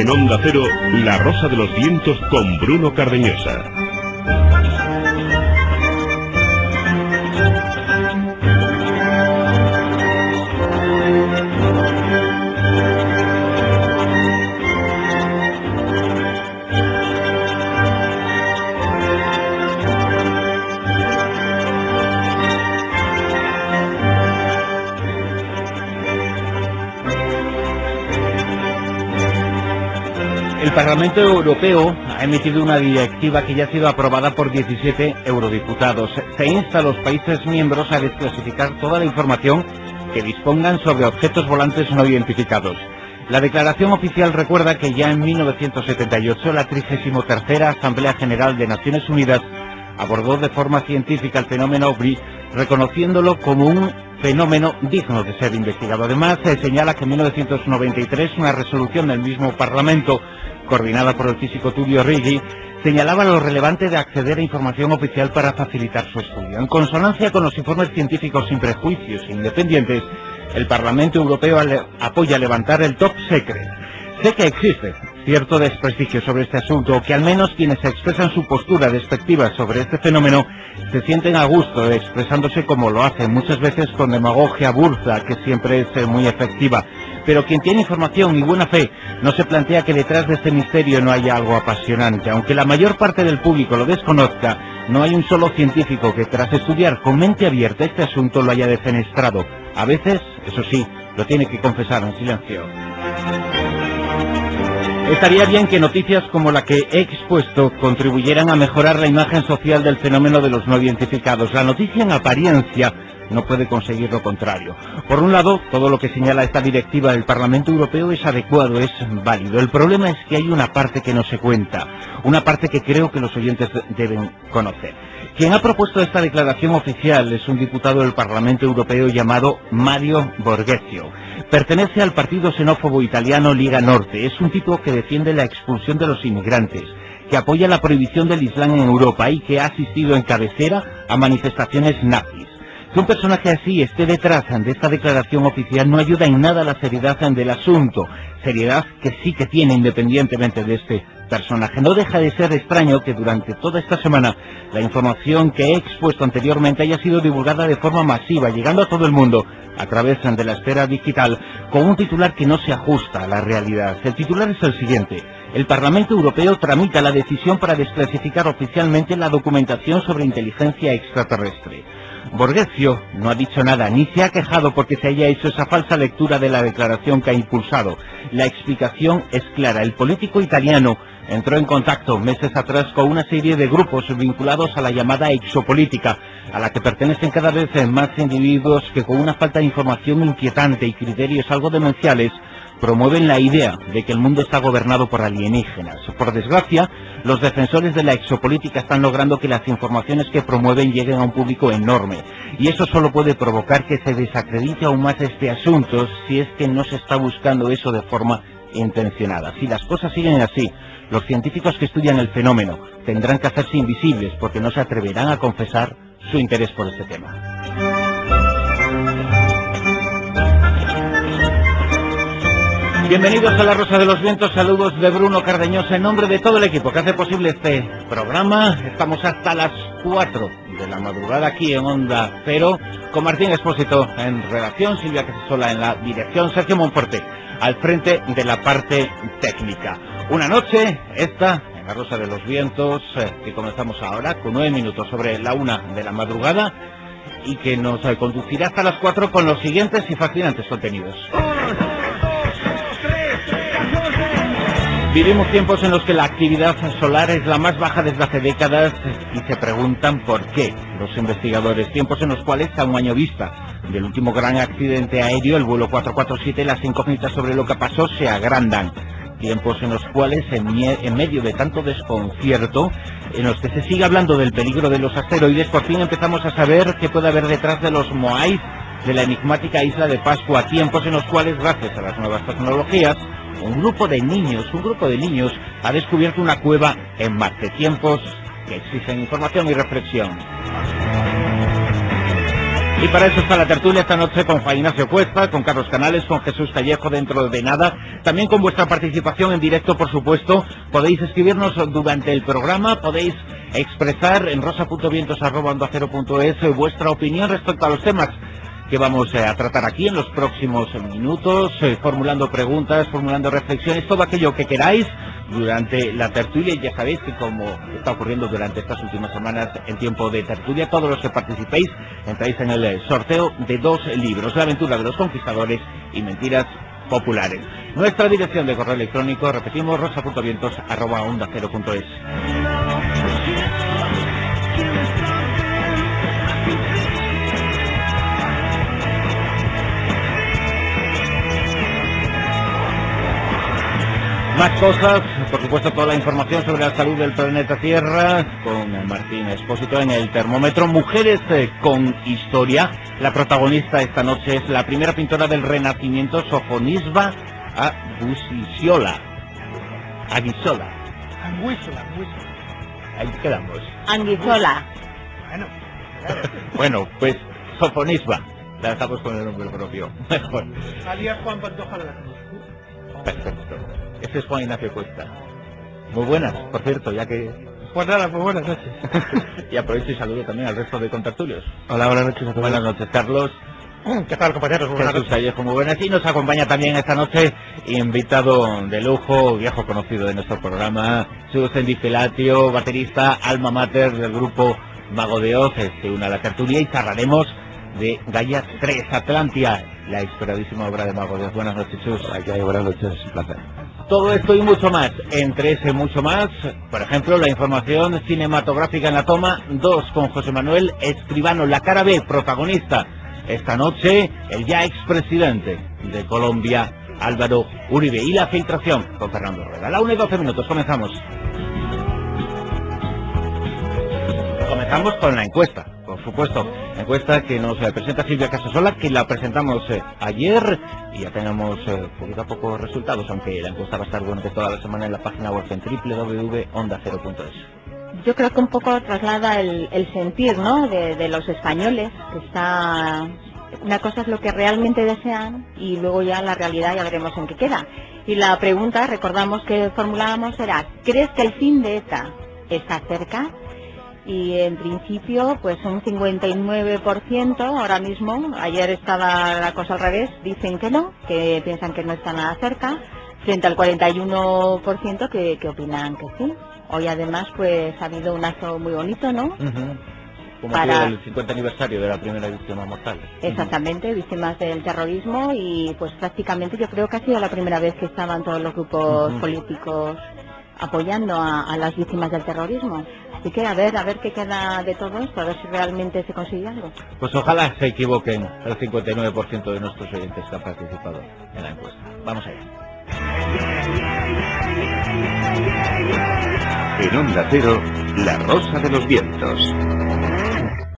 En Onda Cero, La Rosa de los Vientos con Bruno Cardeñosa. El Parlamento Europeo ha emitido una directiva que ya ha sido aprobada por 17 eurodiputados. Se insta a los países miembros a desclasificar toda la información que dispongan sobre objetos volantes no identificados. La declaración oficial recuerda que ya en 1978 la 33ª Asamblea General de Naciones Unidas abordó de forma científica el fenómeno OVNI, reconociéndolo como un fenómeno digno de ser investigado. Además, se señala que en 1993 una resolución del mismo Parlamento, coordinada por el físico Tullio Reggi, señalaba lo relevante de acceder a información oficial para facilitar su estudio. En consonancia con los informes científicos sin prejuicios e independientes, el Parlamento Europeo apoya levantar el top secret. Sé que existe cierto desprestigio sobre este asunto, o que al menos quienes expresan su postura despectiva sobre este fenómeno se sienten a gusto expresándose como lo hacen, muchas veces con demagogia burda, que siempre es muy efectiva. Pero quien tiene información y buena fe no se plantea que detrás de este misterio no haya algo apasionante. Aunque la mayor parte del público lo desconozca, no hay un solo científico que tras estudiar con mente abierta este asunto lo haya defenestrado. A veces, eso sí, lo tiene que confesar en silencio. Estaría bien que noticias como la que he expuesto contribuyeran a mejorar la imagen social del fenómeno de los no identificados. La noticia en apariencia no puede conseguir lo contrario. Por un lado, todo lo que señala esta directiva del Parlamento Europeo es adecuado, es válido. El problema es que hay una parte que no se cuenta, una parte que creo que los oyentes deben conocer. Quien ha propuesto esta declaración oficial es un diputado del Parlamento Europeo llamado Mario Borghezio. Pertenece al partido xenófobo italiano Liga Norte. Es un tipo que defiende la expulsión de los inmigrantes, que apoya la prohibición del Islam en Europa y que ha asistido en cabecera a manifestaciones nazis. Que un personaje así esté detrás de esta declaración oficial no ayuda en nada a la seriedad del asunto, seriedad que sí que tiene independientemente de este personaje. No deja de ser extraño que durante toda esta semana la información que he expuesto anteriormente haya sido divulgada de forma masiva, llegando a todo el mundo a través de la esfera digital, con un titular que no se ajusta a la realidad. El titular es el siguiente: el Parlamento Europeo tramita la decisión para desclasificar oficialmente la documentación sobre inteligencia extraterrestre. Borghezio no ha dicho nada, ni se ha quejado porque se haya hecho esa falsa lectura de la declaración que ha impulsado. La explicación es clara. El político italiano entró en contacto meses atrás con una serie de grupos vinculados a la llamada exopolítica, a la que pertenecen cada vez más individuos que, con una falta de información inquietante y criterios algo demenciales, promueven la idea de que el mundo está gobernado por alienígenas. Por desgracia, los defensores de la exopolítica están logrando que las informaciones que promueven lleguen a un público enorme, y eso solo puede provocar que se desacredite aún más este asunto, si es que no se está buscando eso de forma intencionada. Si las cosas siguen así, los científicos que estudian el fenómeno tendrán que hacerse invisibles porque no se atreverán a confesar su interés por este tema. Bienvenidos a La Rosa de los Vientos, saludos de Bruno Cardeñosa en nombre de todo el equipo que hace posible este programa. Estamos hasta las 4 de la madrugada aquí en Onda Cero, con Martín Expósito en redacción, Silvia Casasola en la dirección, Sergio Monforte al frente de la parte técnica. Una noche, esta, en La Rosa de los Vientos, que comenzamos ahora con 9 minutos sobre la 1 de la madrugada y que nos conducirá hasta las 4 con los siguientes y fascinantes contenidos. Vivimos tiempos en los que la actividad solar es la más baja desde hace décadas y se preguntan por qué los investigadores. Tiempos en los cuales, a un año vista del último gran accidente aéreo, el vuelo 447, las incógnitas sobre lo que pasó se agrandan. Tiempos en los cuales, en medio de tanto desconcierto, en los que se sigue hablando del peligro de los asteroides, por fin empezamos a saber qué puede haber detrás de los Moais de la enigmática isla de Pascua. Tiempos en los cuales, gracias a las nuevas tecnologías, un grupo de niños ha descubierto una cueva en Marte. Tiempos que exigen información y reflexión. Y para eso está la tertulia esta noche con Juan Ignacio Cuesta, con Carlos Canales, con Jesús Callejo dentro de nada. También con vuestra participación en directo, por supuesto. Podéis escribirnos durante el programa, podéis expresar en rosa.vientos@ondacero.es vuestra opinión respecto a los temas que vamos a tratar aquí en los próximos minutos, formulando preguntas, formulando reflexiones, todo aquello que queráis durante la tertulia. Y ya sabéis que, como está ocurriendo durante estas últimas semanas en tiempo de tertulia, todos los que participéis entráis en el sorteo de 2 libros, La aventura de los conquistadores y Mentiras populares. Nuestra dirección de correo electrónico, repetimos, rosa.vientos@ondacero.es. Más cosas, por supuesto, toda la información sobre la salud del planeta Tierra con Martín Expósito en el termómetro. Mujeres con historia. La protagonista esta noche es la primera pintora del Renacimiento, Sofonisba Aguisola. Ahí quedamos. Anguissola. Bueno, pues Sofonisba. La dejamos con el nombre propio. Mejor. Alias Juan Pantoja de la Cruz. Perfecto. Ese es Juan Ignacio Cuesta. Muy buenas, por cierto, ya que... Pues nada, pues buenas noches. Y aprovecho y saludo también al resto de contertulios. Hola, buenas noches a todos. Buenas noches, Carlos. ¿Qué tal, compañeros? Buenas Jesús noches. Callejo, muy buenas. Y nos acompaña también esta noche invitado de lujo, viejo conocido de nuestro programa, Susan Filatio, baterista, alma mater del grupo Mago de Oz. Se une a la tertulia y charlaremos de Gaia 3, Atlantia, la esperadísima obra de Mago de Oz. Buenas noches, Sus. Aquí hay buenas noches, un placer. Todo esto y mucho más. Entre ese mucho más, por ejemplo, la información cinematográfica en la toma 2 con José Manuel Escribano, la cara B, protagonista. Esta noche, el ya expresidente de Colombia, Álvaro Uribe. Y la filtración con Fernando Rueda. A la 1:12, comenzamos. Comenzamos con la encuesta, por supuesto. Encuesta que nos presenta Silvia Casasola, que la presentamos ayer y ya tenemos poquito a poco resultados, aunque la encuesta va a estar durante toda la semana en la página web en www.ondacero.es. Yo creo que un poco traslada el sentir, ¿no?, de los españoles, que está... Una cosa es lo que realmente desean y luego ya la realidad ya veremos en qué queda. Y la pregunta, recordamos que formulábamos, era: ¿crees que el fin de ETA está cerca? Y en principio, pues un 59% ahora mismo. Ayer estaba la cosa al revés, dicen que no, que piensan que no está nada cerca, frente al 41% que opinan que sí. Hoy además pues ha habido un acto muy bonito, ¿no? Como Para el 50 aniversario de la primera víctima mortal. Exactamente, víctimas del terrorismo, y pues prácticamente yo creo que ha sido la primera vez que estaban todos los grupos políticos apoyando a las víctimas del terrorismo. Así que a ver qué queda de todo esto, a ver si realmente se consigue algo. Pues ojalá se equivoquen el 59% de nuestros oyentes que han participado en la encuesta. Vamos allá. En Onda Cero, La Rosa de los Vientos.